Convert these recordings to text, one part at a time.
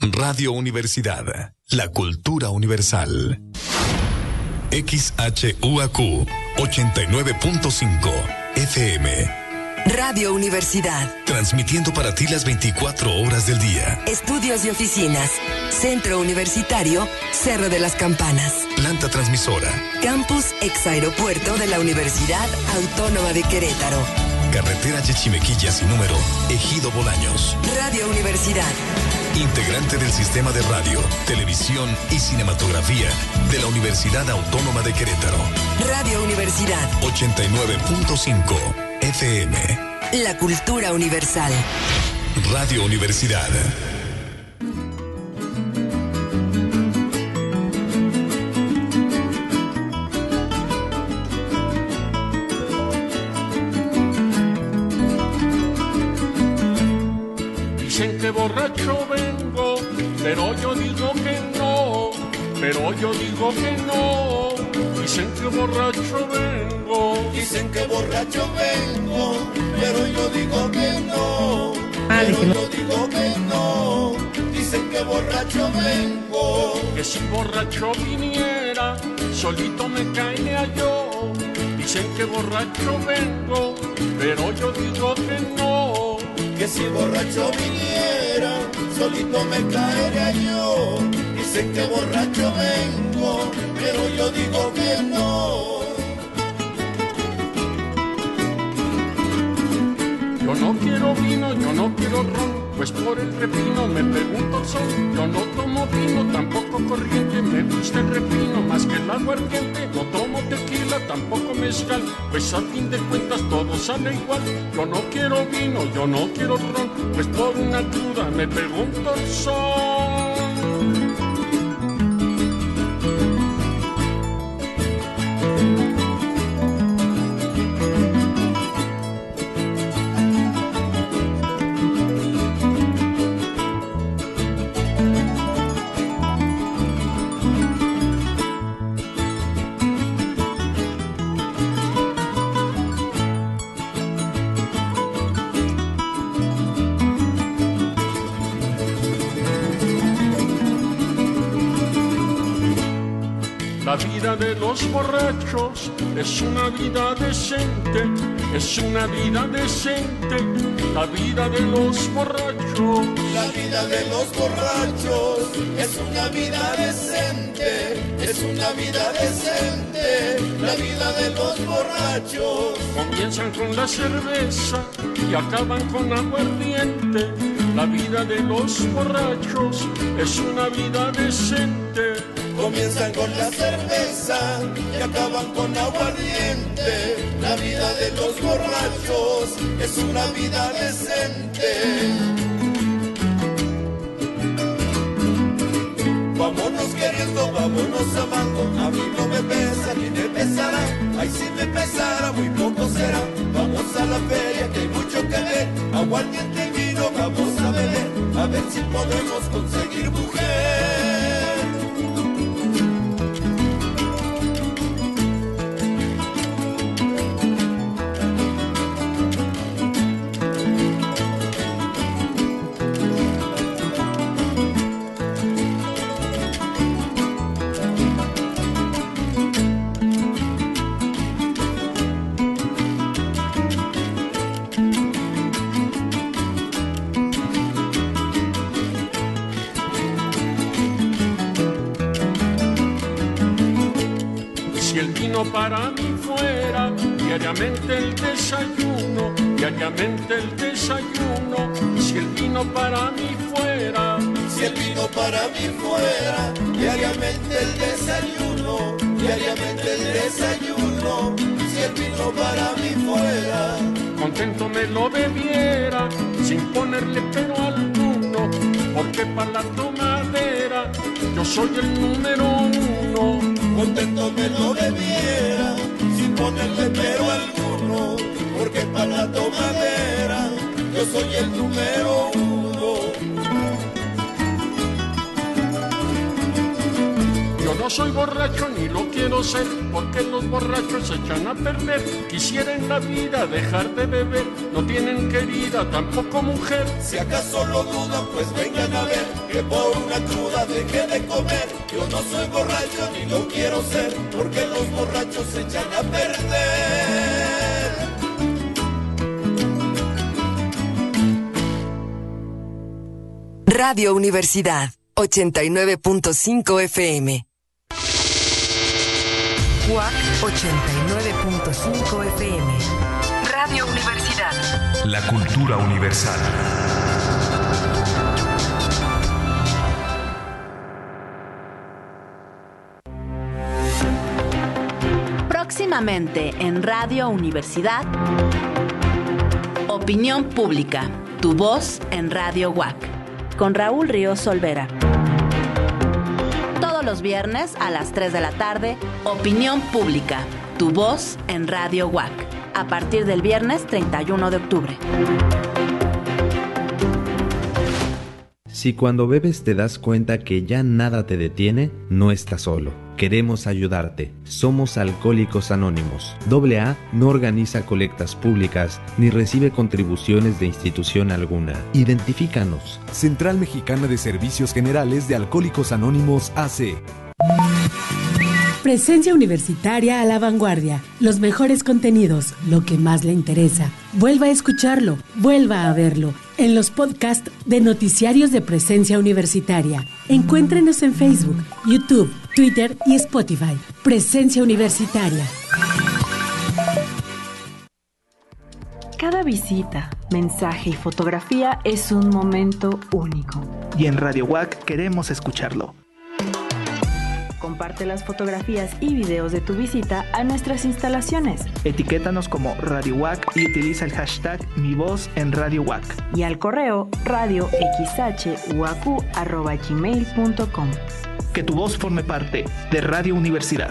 Radio Universidad, la cultura universal. XHUAQ 89.5 FM. Radio Universidad. Transmitiendo para ti las 24 horas del día. Estudios y oficinas. Centro Universitario, Cerro de las Campanas. Planta transmisora. Campus ex aeropuerto de la Universidad Autónoma de Querétaro. Carretera Yechimequilla sin número, Ejido Bolaños. Radio Universidad. Integrante del sistema de radio, televisión y cinematografía de la Universidad Autónoma de Querétaro. Radio Universidad. 89.5 FM. La cultura universal. Radio Universidad. Dicen que borracho vengo, pero yo digo que no, pero yo digo que no. Dicen que borracho vengo, dicen que borracho vengo, pero yo digo que no, pero yo digo que no. Dicen que borracho vengo, que si borracho viniera, solito me caería yo. Dicen que borracho vengo, pero yo digo que no, que si borracho viniera, solito me caería yo. Dicen que borracho vengo, pero yo digo que no. Yo no quiero vino, yo no quiero ron, pues por el repino me pregunto el sol. Yo no tomo vino, tampoco corriente, me gusta el refino más que el aguardiente. No tomo tequila, tampoco mezcal, pues a fin de cuentas todo sale igual. Yo no quiero vino, yo no quiero ron, pues por una cruda me pregunto el sol. La vida de los borrachos es una vida decente, es una vida decente. La vida de los borrachos, la vida de los borrachos es una vida decente, es una vida decente. La vida de los borrachos comienzan con la cerveza y acaban con aguardiente. La vida de los borrachos es una vida decente. Comienzan con la cerveza y acaban con aguardiente. La vida de los borrachos es una vida decente. Vámonos queriendo, vámonos amando. A mí no me pesa ni me pesará. Ay, si me pesara, muy poco será. Vamos a la feria que hay mucho que ver. Aguardiente y vino, vamos a beber. A ver si podemos conseguir mujer. Para mí fuera diariamente el desayuno, diariamente el desayuno. Si el vino para mí fuera, si el vino para mí fuera, diariamente el desayuno, diariamente el desayuno. Si el vino para mí fuera, contento me lo bebiera, sin ponerle pero alguno, porque para la tomadera yo soy el número uno. Contento me lo bebiera, sin ponerle pero alguno, porque para la tomadera yo soy el número uno. Yo no no soy borracho ni lo quiero ser, porque los borrachos se echan a perder. Quisiera en la vida dejar de beber, no tienen querida, tampoco mujer. Si acaso lo dudan, pues vengan a ver, que por una cruda dejé de comer. Yo no soy borracho ni lo quiero ser, porque los borrachos se echan a perder. Radio Universidad, 89.5 FM. UAC 89.5 FM. Radio Universidad. La cultura universal. Próximamente en Radio Universidad, Opinión Pública, tu voz en Radio UAC, con Raúl Ríos Olvera. Todos los viernes a las 3 de la tarde, Opinión Pública, tu voz en Radio UAC, a partir del viernes 31 de octubre. Si cuando bebes te das cuenta que ya nada te detiene, no estás solo. Queremos ayudarte. Somos Alcohólicos Anónimos. AA no organiza colectas públicas ni recibe contribuciones de institución alguna. Identifícanos. Central Mexicana de Servicios Generales de Alcohólicos Anónimos AC. Presencia universitaria a la vanguardia. Los mejores contenidos, lo que más le interesa. Vuelva a escucharlo, vuelva a verlo en los podcasts de Noticiarios de Presencia Universitaria. Encuéntrenos en Facebook, YouTube, Twitter y Spotify. Presencia Universitaria. Cada visita, mensaje y fotografía es un momento único. Y en Radio UAC queremos escucharlo. Comparte las fotografías y videos de tu visita a nuestras instalaciones. Etiquétanos como Radio UAC y utiliza el hashtag Mi Voz en Radio UAC. Y al correo radioxhuacu@gmail.com. Que tu voz forme parte de Radio Universidad.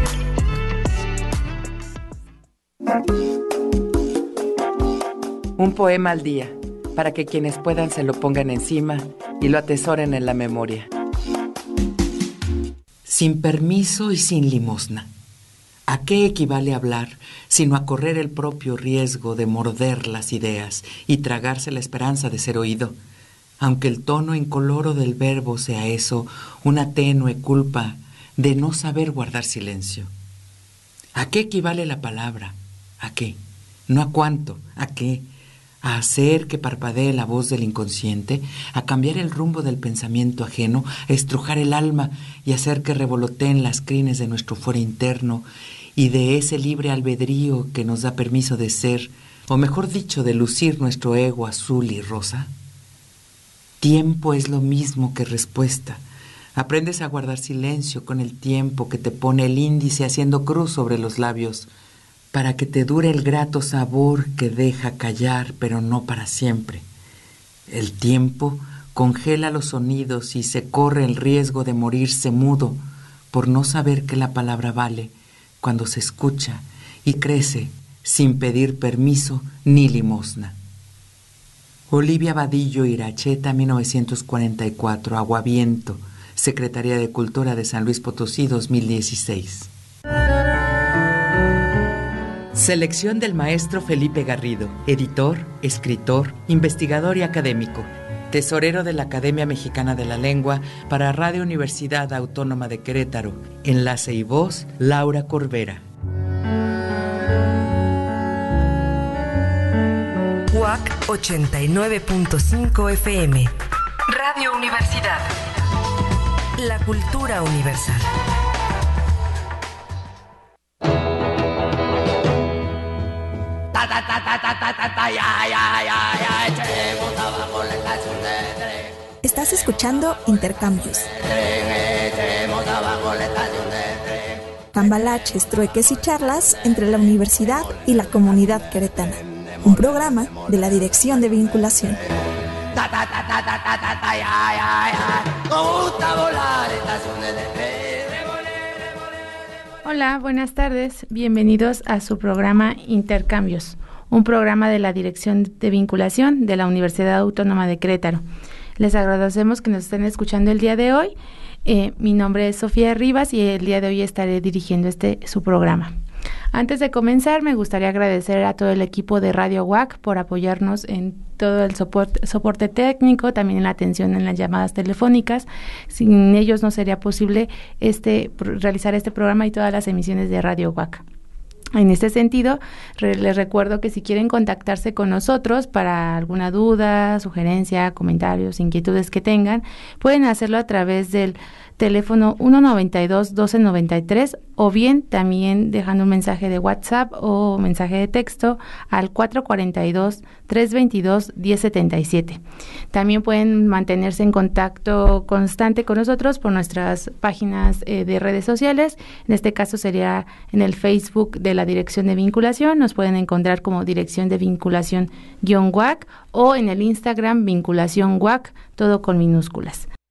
Un poema al día, para que quienes puedan se lo pongan encima y lo atesoren en la memoria. Sin permiso y sin limosna. ¿A qué equivale hablar, sino a correr el propio riesgo de morder las ideas y tragarse la esperanza de ser oído? Aunque el tono incoloro del verbo sea eso, una tenue culpa de no saber guardar silencio. ¿A qué equivale la palabra? ¿A qué? No a cuánto, ¿a qué? A hacer que parpadee la voz del inconsciente, a cambiar el rumbo del pensamiento ajeno, a estrujar el alma y hacer que revoloteen las crines de nuestro fuero interno y de ese libre albedrío que nos da permiso de ser, o mejor dicho, de lucir nuestro ego azul y rosa. Tiempo es lo mismo que respuesta. Aprendes a guardar silencio con el tiempo que te pone el índice haciendo cruz sobre los labios, para que te dure el grato sabor que deja callar, pero no para siempre. El tiempo congela los sonidos y se corre el riesgo de morirse mudo por no saber que la palabra vale cuando se escucha y crece sin pedir permiso ni limosna. Olivia Vadillo Iracheta, 1944, Aguaviento, Secretaría de Cultura de San Luis Potosí, 2016. Selección del maestro Felipe Garrido, editor, escritor, investigador y académico, tesorero de la Academia Mexicana de la Lengua para Radio Universidad Autónoma de Querétaro. Enlace y voz, Laura Corbera. UAC 89.5 FM. Radio Universidad. La cultura universal. Estás escuchando Intercambios. Cambalaches, trueques y charlas entre la universidad y la comunidad queretana. Un programa de la Dirección de Vinculación. Hola, buenas tardes. Bienvenidos a su programa Intercambios, un programa de la Dirección de Vinculación de la Universidad Autónoma de Querétaro. Les agradecemos que nos estén escuchando el día de hoy Mi nombre es Sofía Rivas y el día de hoy estaré dirigiendo su programa. Antes de comenzar, me gustaría agradecer a todo el equipo de Radio WAC por apoyarnos en todo el soporte técnico, también en la atención en las llamadas telefónicas. Sin ellos no sería posible realizar este programa y todas las emisiones de Radio WAC. En este sentido, les recuerdo que si quieren contactarse con nosotros para alguna duda, sugerencia, comentarios, inquietudes que tengan, pueden hacerlo a través del teléfono 192-1293 o bien también dejando un mensaje de WhatsApp o mensaje de texto al 442-322-1077. También pueden mantenerse en contacto constante con nosotros por nuestras páginas de redes sociales. En este caso sería en el Facebook de la Dirección de Vinculación. Nos pueden encontrar como Dirección de Vinculación-WAC o en el Instagram Vinculación WAC, todo con minúsculas.